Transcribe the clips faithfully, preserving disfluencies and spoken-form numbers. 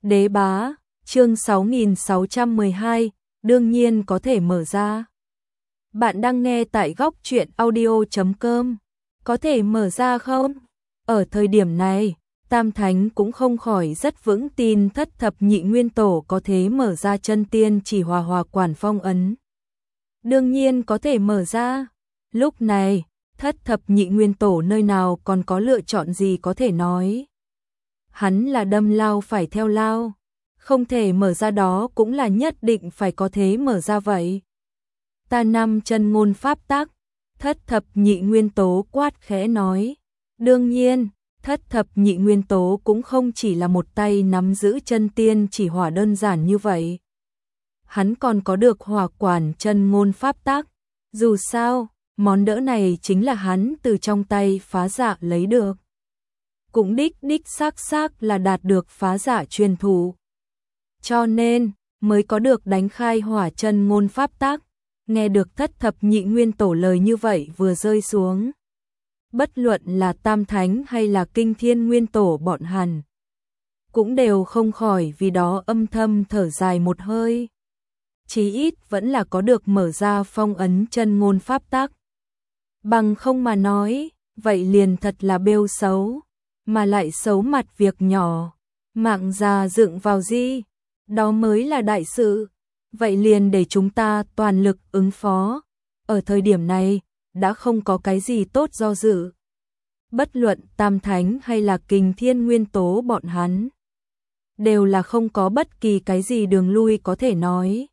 Đế bá, chương sáu nghìn sáu trăm mười hai, đương nhiên có thể mở ra. Bạn đang nghe tại góc truyện audio chấm com. Có thể mở ra không? Ở thời điểm này, Tam Thánh cũng không khỏi rất vững tin thất thập nhị nguyên tổ có thể mở ra chân tiên chỉ hòa hòa quản phong ấn. Đương nhiên có thể mở ra. Lúc này, thất thập nhị nguyên tổ nơi nào còn có lựa chọn gì có thể nói. Hắn là đâm lao phải theo lao. Không thể mở ra đó cũng là nhất định phải có thế mở ra vậy. Ta năm chân ngôn pháp tắc, thất thập nhị nguyên tố quát khẽ nói. Đương nhiên, thất thập nhị nguyên tố cũng không chỉ là một tay nắm giữ chân tiên chỉ hỏa đơn giản như vậy. Hắn còn có được hỏa quản chân ngôn pháp tắc. Dù sao, món đỡ này chính là hắn từ trong tay phá dạ lấy được. Cũng đích đích xác xác là đạt được phá dạ truyền thụ. Cho nên, mới có được đánh khai hỏa chân ngôn pháp tắc. Nghe được thất thập nhị nguyên tổ lời như vậy vừa rơi xuống. Bất luận là Tam Thánh hay là Kinh Thiên Nguyên Tổ bọn hắn, cũng đều không khỏi vì đó âm thầm thở dài một hơi. Chí ít vẫn là có được mở ra phong ấn chân ngôn pháp tắc. Bằng không mà nói, vậy liền thật là bêu xấu, mà lại xấu mặt việc nhỏ, mạng già dựng vào gì, đó mới là đại sự. Vậy liền để chúng ta toàn lực ứng phó. Ở thời điểm này, đã không có cái gì tốt do dự. Bất luận Tam Thánh hay là Kình Thiên Nguyên Tố bọn hắn, đều là không có bất kỳ cái gì đường lui có thể nói.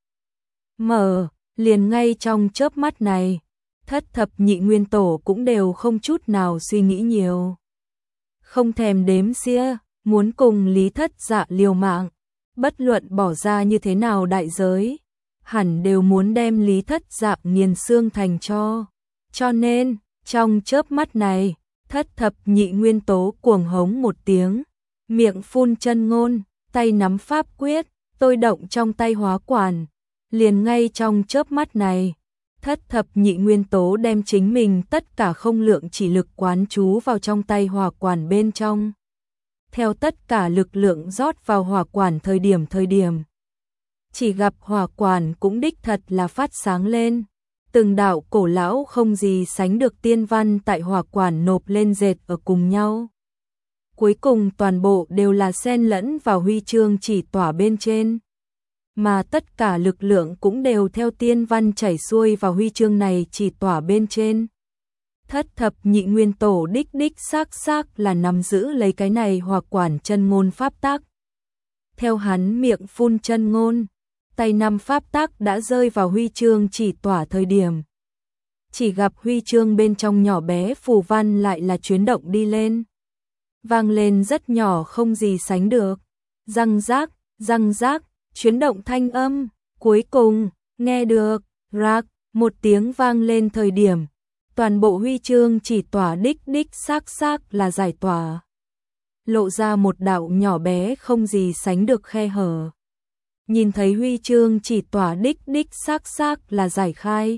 Mở, liền ngay trong chớp mắt này, thất thập nhị nguyên tổ cũng đều không chút nào suy nghĩ nhiều. Không thèm đếm xia, muốn cùng Lý Thất Dạ liều mạng. Bất luận bỏ ra như thế nào đại giới, hẳn đều muốn đem Lý Thất Dạ nghiền xương thành cho. Cho nên, trong chớp mắt này, thất thập nhị nguyên tố cuồng hống một tiếng, miệng phun chân ngôn, tay nắm pháp quyết, tôi động trong tay hóa quản. Liền ngay trong chớp mắt này, thất thập nhị nguyên tố đem chính mình tất cả không lượng chỉ lực quán trú vào trong tay hỏa quản bên trong. Theo tất cả lực lượng rót vào hỏa quản thời điểm thời điểm. Chỉ gặp hỏa quản cũng đích thật là phát sáng lên. Từng đạo cổ lão không gì sánh được tiên văn tại hỏa quản nộp lên dệt ở cùng nhau. Cuối cùng toàn bộ đều là xen lẫn vào huy chương chỉ tỏa bên trên. Mà tất cả lực lượng cũng đều theo tiên văn chảy xuôi vào huy chương này chỉ tỏa bên trên. Thất thập nhị nguyên tổ đích đích xác xác là nắm giữ lấy cái này hỏa quản chân ngôn pháp tắc. Theo hắn miệng phun chân ngôn, tay năm pháp tắc đã rơi vào huy chương chỉ tỏa thời điểm. Chỉ gặp huy chương bên trong nhỏ bé phù văn lại là chuyển động đi lên. Vang lên rất nhỏ không gì sánh được. Răng rác, răng rác, chuyển động thanh âm. Cuối cùng, nghe được, rạc, một tiếng vang lên thời điểm. Toàn bộ huy chương chỉ tỏa đích đích xác xác là giải tỏa. Lộ ra một đạo nhỏ bé không gì sánh được khe hở. Nhìn thấy huy chương chỉ tỏa đích đích xác xác là giải khai.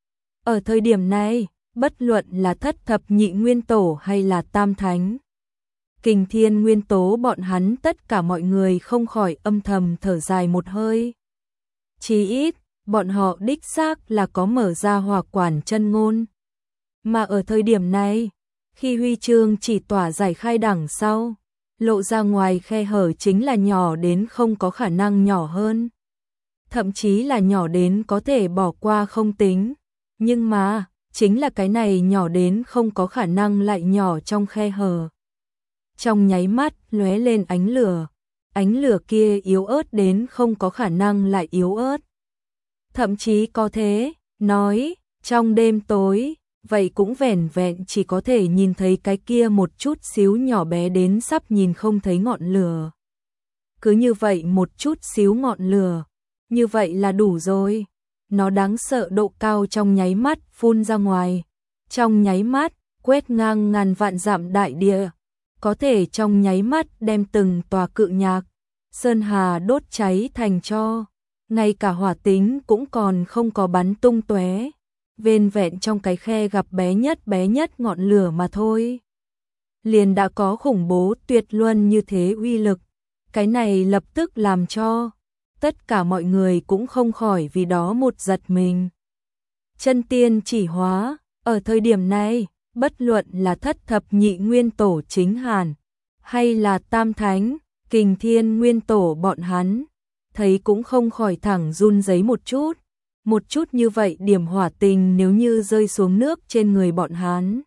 Ở thời điểm này, bất luận là thất thập nhị nguyên tổ hay là Tam Thánh, Kình Thiên Nguyên Tố bọn hắn tất cả mọi người không khỏi âm thầm thở dài một hơi. Chí ít, bọn họ đích xác là có mở ra hỏa quản chân ngôn. Mà ở thời điểm này, khi huy chương chỉ tỏa giải khai đằng sau, lộ ra ngoài khe hở chính là nhỏ đến không có khả năng nhỏ hơn. Thậm chí là nhỏ đến có thể bỏ qua không tính. Nhưng mà, chính là cái này nhỏ đến không có khả năng lại nhỏ trong khe hở. Trong nháy mắt lóe lên ánh lửa, ánh lửa kia yếu ớt đến không có khả năng lại yếu ớt. Thậm chí có thế, nói, trong đêm tối, vậy cũng vẻn vẹn chỉ có thể nhìn thấy cái kia một chút xíu nhỏ bé đến sắp nhìn không thấy ngọn lửa. Cứ như vậy một chút xíu ngọn lửa, như vậy là đủ rồi. Nó đáng sợ độ cao trong nháy mắt phun ra ngoài. Trong nháy mắt, quét ngang ngàn vạn dặm đại địa. Có thể trong nháy mắt đem từng tòa cự nhạc, sơn hà đốt cháy thành tro. Ngay cả hỏa tính cũng còn không có bắn tung tóe. Vên vẹn trong cái khe gặp bé nhất bé nhất ngọn lửa mà thôi. Liền đã có khủng bố tuyệt luân như thế uy lực. Cái này lập tức làm cho tất cả mọi người cũng không khỏi vì đó một giật mình. Chân tiên chỉ hóa, ở thời điểm này, bất luận là thất thập nhị nguyên tổ chính hàn, hay là tam thánh, kình thiên nguyên tổ bọn hắn, thấy cũng không khỏi thẳng run rẩy một chút. Một chút như vậy điểm hỏa tình nếu như rơi xuống nước trên người bọn hắn.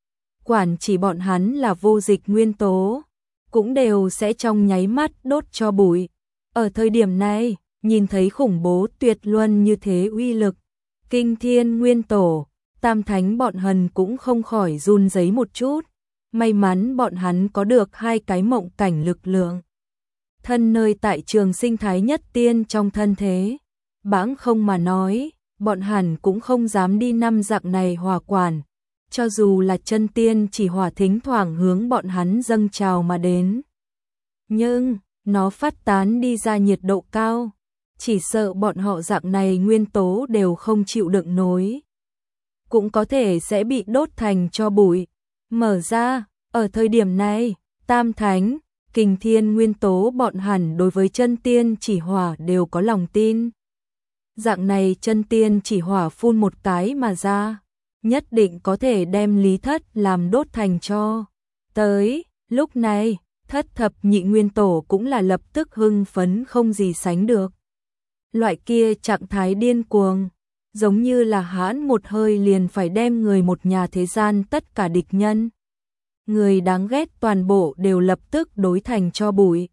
Quản chỉ bọn hắn là vô dịch nguyên tố, cũng đều sẽ trong nháy mắt đốt cho bụi. Ở thời điểm này, nhìn thấy khủng bố tuyệt luân như thế uy lực, kinh thiên nguyên tổ, tam thánh bọn hần cũng không khỏi run rẩy một chút. May mắn bọn hắn có được hai cái mộng cảnh lực lượng. Thân nơi tại trường sinh thái nhất tiên trong thân thế. Bãng không mà nói, bọn hẳn cũng không dám đi năm dạng này hỏa quản. Cho dù là chân tiên chỉ hỏa thỉnh thoảng hướng bọn hắn dâng trào mà đến. Nhưng, nó phát tán đi ra nhiệt độ cao. Chỉ sợ bọn họ dạng này nguyên tố đều không chịu đựng nổi. Cũng có thể sẽ bị đốt thành cho bụi. Mở ra, ở thời điểm này, tam thánh, kình thiên nguyên tố bọn hẳn đối với chân tiên chỉ hỏa đều có lòng tin. Dạng này chân tiên chỉ hỏa phun một cái mà ra, nhất định có thể đem Lý Thất làm đốt thành cho. Tới, lúc này, thất thập nhị nguyên tổ cũng là lập tức hưng phấn không gì sánh được. Loại kia trạng thái điên cuồng, giống như là hãn một hơi liền phải đem người một nhà thế gian tất cả địch nhân. Người đáng ghét toàn bộ đều lập tức đối thành cho bụi.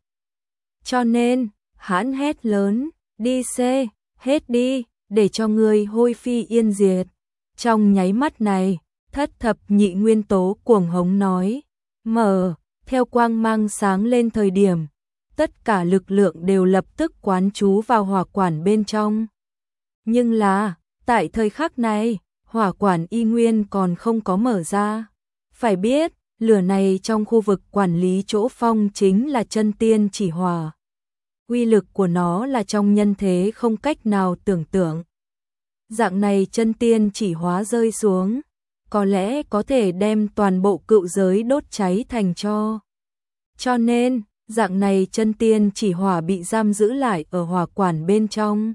Cho nên, hãn hét lớn, đi xê, hết đi, để cho người hôi phi yên diệt. Trong nháy mắt này, thất thập nhị nguyên tố cuồng hống nói, mở, theo quang mang sáng lên thời điểm, tất cả lực lượng đều lập tức quán trú vào hỏa quản bên trong. Nhưng là, tại thời khắc này, hỏa quản y nguyên còn không có mở ra. Phải biết, lửa này trong khu vực quản lý chỗ phong chính là chân tiên chỉ hỏa. Uy lực của nó là trong nhân thế không cách nào tưởng tượng. Dạng này chân tiên chỉ hóa rơi xuống, có lẽ có thể đem toàn bộ cựu giới đốt cháy thành tro. Cho nên, dạng này chân tiên chỉ hỏa bị giam giữ lại ở hỏa quản bên trong.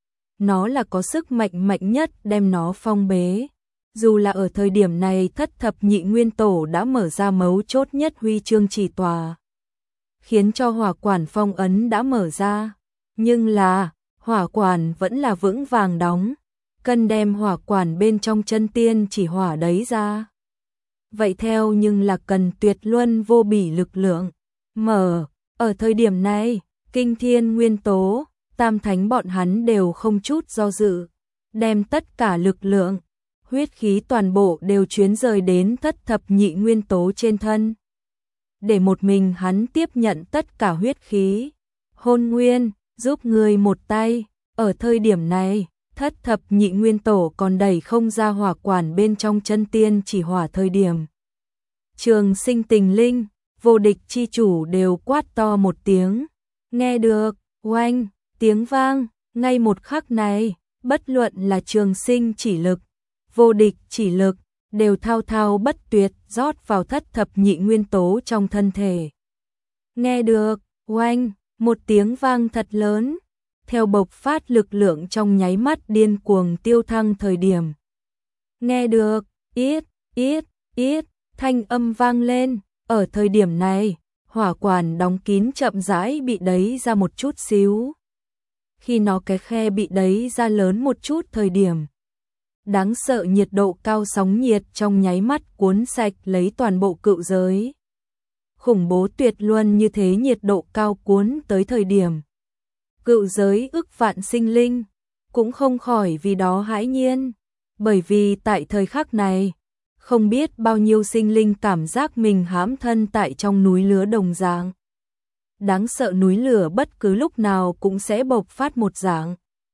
Nó là có sức mạnh mạnh nhất đem nó phong bế. Dù là ở thời điểm này thất thập nhị nguyên tổ đã mở ra mấu chốt nhất huy chương chỉ tòa, khiến cho hỏa quản phong ấn đã mở ra. Nhưng là, hỏa quản vẫn là vững vàng đóng, cần đem hỏa quản bên trong chân tiên chỉ hỏa đấy ra. Vậy theo nhưng là cần tuyệt luân vô bỉ lực lượng. Mở, ở thời điểm này, kinh thiên nguyên tố, tam thánh bọn hắn đều không chút do dự, đem tất cả lực lượng, huyết khí toàn bộ đều chuyến rời đến thất thập nhị nguyên tố trên thân. Để một mình hắn tiếp nhận tất cả huyết khí. Hôn nguyên, giúp người một tay, ở thời điểm này, thất thập nhị nguyên tổ còn đẩy không ra hỏa quản bên trong chân tiên chỉ hỏa thời điểm. Trường sinh tình linh, vô địch chi chủ đều quát to một tiếng. Nghe được, oanh, tiếng vang, ngay một khắc này, bất luận là trường sinh chỉ lực, vô địch chỉ lực, đều thao thao bất tuyệt rót vào thất thập nhị nguyên tố trong thân thể. Nghe được, oanh, một tiếng vang thật lớn, theo bộc phát lực lượng trong nháy mắt điên cuồng tiêu thăng thời điểm. Nghe được, ít, ít, ít, thanh âm vang lên, ở thời điểm này, hỏa quản đóng kín chậm rãi bị đẩy ra một chút xíu. Khi nó cái khe bị đẩy ra lớn một chút thời điểm, đáng sợ nhiệt độ cao sóng nhiệt trong nháy mắt cuốn sạch lấy toàn bộ cựu giới. Khủng bố tuyệt luân như thế nhiệt độ cao cuốn tới thời điểm. Cựu giới ức vạn sinh linh, cũng không khỏi vì đó hãi nhiên, bởi vì tại thời khắc này, không biết bao nhiêu sinh linh cảm giác mình hãm thân tại trong núi lửa đồng dạng. Đáng sợ núi lửa bất cứ lúc nào cũng sẽ bộc phát một dạng.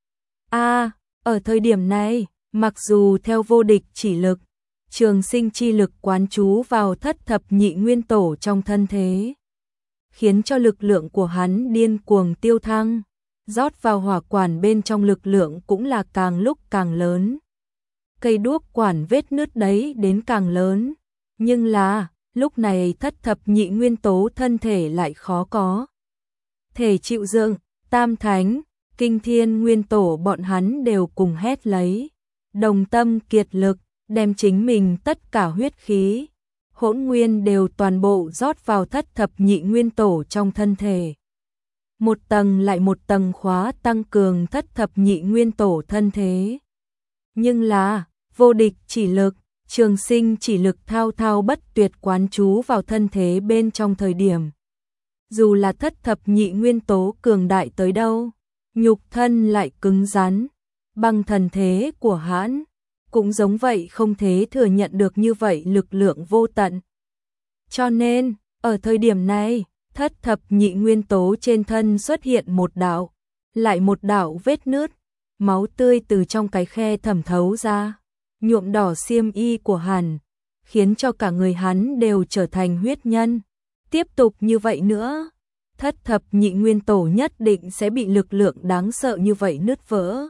A, ở thời điểm này, mặc dù theo vô địch chỉ lực, trường sinh chi lực quán trú vào thất thập nhị nguyên tổ trong thân thế, khiến cho lực lượng của hắn điên cuồng tiêu thăng, rót vào hỏa quản bên trong lực lượng cũng là càng lúc càng lớn. Cây đuốc quản vết nứt đấy đến càng lớn, nhưng là, lúc này thất thập nhị nguyên tố thân thể lại khó có thể chịu dựng, tam thánh, kinh thiên nguyên tổ bọn hắn đều cùng hét lấy, đồng tâm kiệt lực, đem chính mình tất cả huyết khí, hỗn nguyên đều toàn bộ rót vào thất thập nhị nguyên tổ trong thân thể. Một tầng lại một tầng khóa tăng cường thất thập nhị nguyên tổ thân thế. Nhưng là, vô địch chỉ lực, trường sinh chỉ lực thao thao bất tuyệt quán trú vào thân thế bên trong thời điểm. Dù là thất thập nhị nguyên tố cường đại tới đâu, nhục thân lại cứng rắn, bằng thần thế của hãn, cũng giống vậy không thể thừa nhận được như vậy lực lượng vô tận. Cho nên, ở thời điểm này, thất thập nhị nguyên tố trên thân xuất hiện một đạo, lại một đạo vết nứt, máu tươi từ trong cái khe thẩm thấu ra, nhuộm đỏ xiêm y của hắn, khiến cho cả người hắn đều trở thành huyết nhân. Tiếp tục như vậy nữa, thất thập nhị nguyên tổ nhất định sẽ bị lực lượng đáng sợ như vậy nứt vỡ.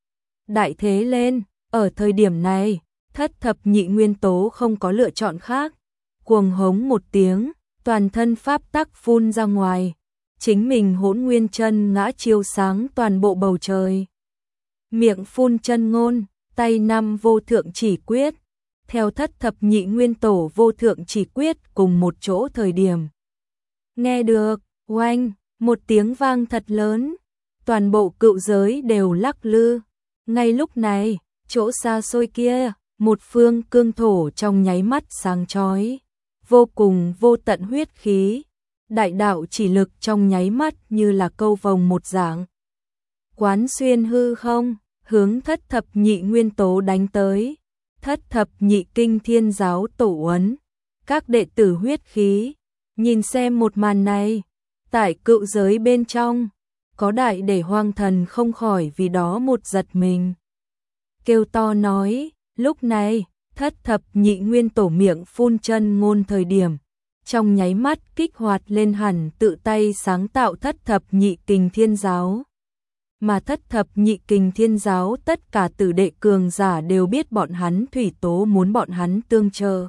Đại thế lên, ở thời điểm này, thất thập nhị nguyên tố không có lựa chọn khác, cuồng hống một tiếng, toàn thân pháp tắc phun ra ngoài, chính mình hỗn nguyên chân ngã chiếu sáng toàn bộ bầu trời. Miệng phun chân ngôn, tay năm vô thượng chỉ quyết, theo thất thập nhị nguyên tổ vô thượng chỉ quyết cùng một chỗ thời điểm. Nghe được, oanh, một tiếng vang thật lớn, toàn bộ cựu giới đều lắc lư. Ngay lúc này, chỗ xa xôi kia, một phương cương thổ trong nháy mắt sáng chói, vô cùng vô tận huyết khí, đại đạo chỉ lực trong nháy mắt như là câu vồng một dạng. Quán xuyên hư không, hướng thất thập nhị nguyên tố đánh tới, thất thập nhị kinh thiên giáo tổ uấn, các đệ tử huyết khí, nhìn xem một màn này, tại cựu giới bên trong, có đại để hoang thần không khỏi vì đó một giật mình. Kêu to nói, lúc này, thất thập nhị nguyên tổ miệng phun chân ngôn thời điểm, trong nháy mắt kích hoạt lên hẳn tự tay sáng tạo thất thập nhị kình thiên giáo. Mà thất thập nhị kình thiên giáo tất cả tử đệ cường giả đều biết bọn hắn thủy tố muốn bọn hắn tương trợ.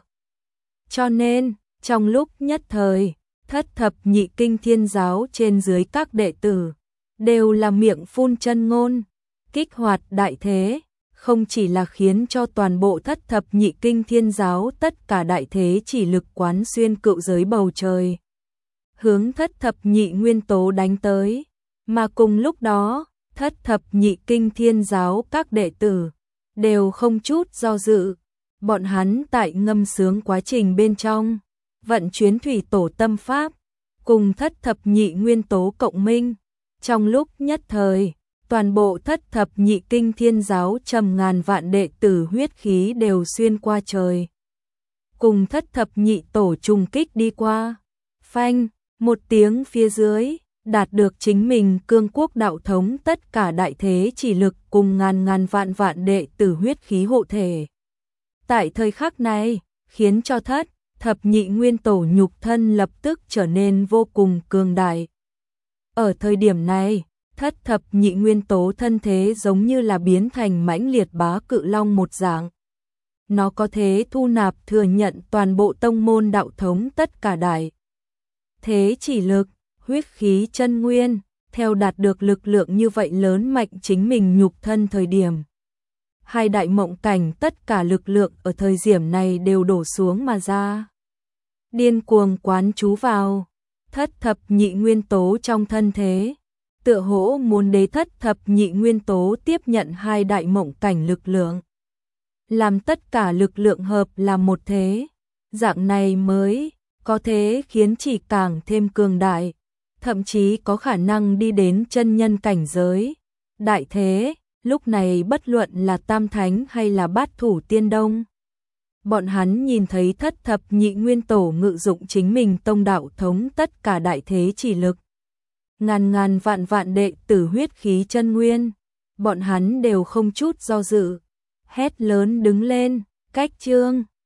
Cho nên, trong lúc nhất thời, thất thập nhị kinh thiên giáo trên dưới các đệ tử, đều là miệng phun chân ngôn, kích hoạt đại thế, không chỉ là khiến cho toàn bộ thất thập nhị kinh thiên giáo tất cả đại thế chỉ lực quán xuyên cựu giới bầu trời, hướng thất thập nhị nguyên tố đánh tới, mà cùng lúc đó, thất thập nhị kinh thiên giáo các đệ tử, đều không chút do dự, bọn hắn tại ngâm sướng quá trình bên trong, vận chuyển thủy tổ tâm pháp, cùng thất thập nhị nguyên tố cộng minh, trong lúc nhất thời, toàn bộ thất thập nhị kinh thiên giáo trầm ngàn vạn đệ tử huyết khí đều xuyên qua trời. Cùng thất thập nhị tổ trùng kích đi qua. Phanh, một tiếng phía dưới, đạt được chính mình cương quốc đạo thống tất cả đại thế chỉ lực cùng ngàn ngàn vạn vạn đệ tử huyết khí hộ thể. Tại thời khắc này, khiến cho thất thập nhị nguyên tổ nhục thân lập tức trở nên vô cùng cường đại. Ở thời điểm này, thất thập nhị nguyên tố thân thế giống như là biến thành mãnh liệt bá cự long một dạng. Nó có thể thu nạp thừa nhận toàn bộ tông môn đạo thống tất cả đại thế chỉ lực, huyết khí chân nguyên, theo đạt được lực lượng như vậy lớn mạnh chính mình nhục thân thời điểm. Hai đại mộng cảnh tất cả lực lượng ở thời điểm này đều đổ xuống mà ra. Điên cuồng quán trú vào, thất thập nhị nguyên tố trong thân thế. Tựa hỗ muốn đế thất thập nhị nguyên tố tiếp nhận hai đại mộng cảnh lực lượng. Làm tất cả lực lượng hợp làm một thế. Dạng này mới có thể khiến chỉ càng thêm cường đại. Thậm chí có khả năng đi đến chân nhân cảnh giới. Đại thế, lúc này bất luận là tam thánh hay là bát thủ tiên đông. Bọn hắn nhìn thấy thất thập nhị nguyên tổ ngự dụng chính mình tông đạo thống tất cả đại thế chỉ lực. Ngàn ngàn vạn vạn đệ tử huyết khí chân nguyên, bọn hắn đều không chút do dự, hét lớn đứng lên, cách chương.